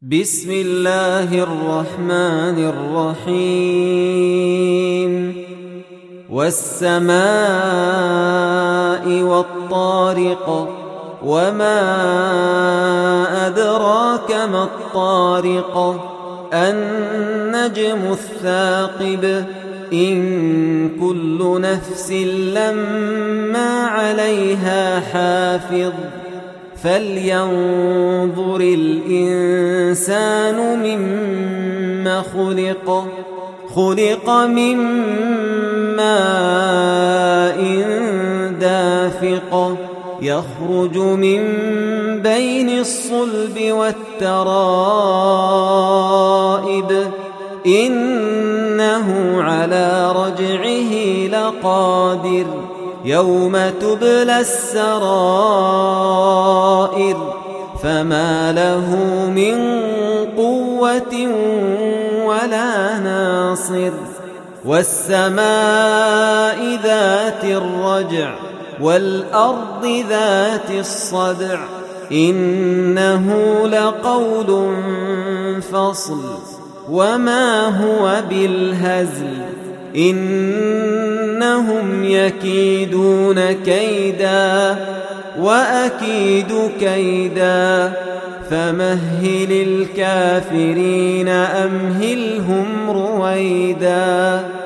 بسم الله الرحمن الرحيم والسماء والطارق وما أدراك ما الطارق النجم الثاقب إن كل نفس لما عليها حافظ فلينظر الإنسان مما خلق من ماء دافق يخرج من بين الصلب والترائب إنه على رجعه لقادر يوم تبلى السرائر فما له من قوة ولا ناصر والسماء ذات الرجع والأرض ذات الصدع إنه لقول فصل وما هو بالهزل إنهم يكيدون كيدا وأكيد كيدا فمهل الكافرين أمهلهم رويدا.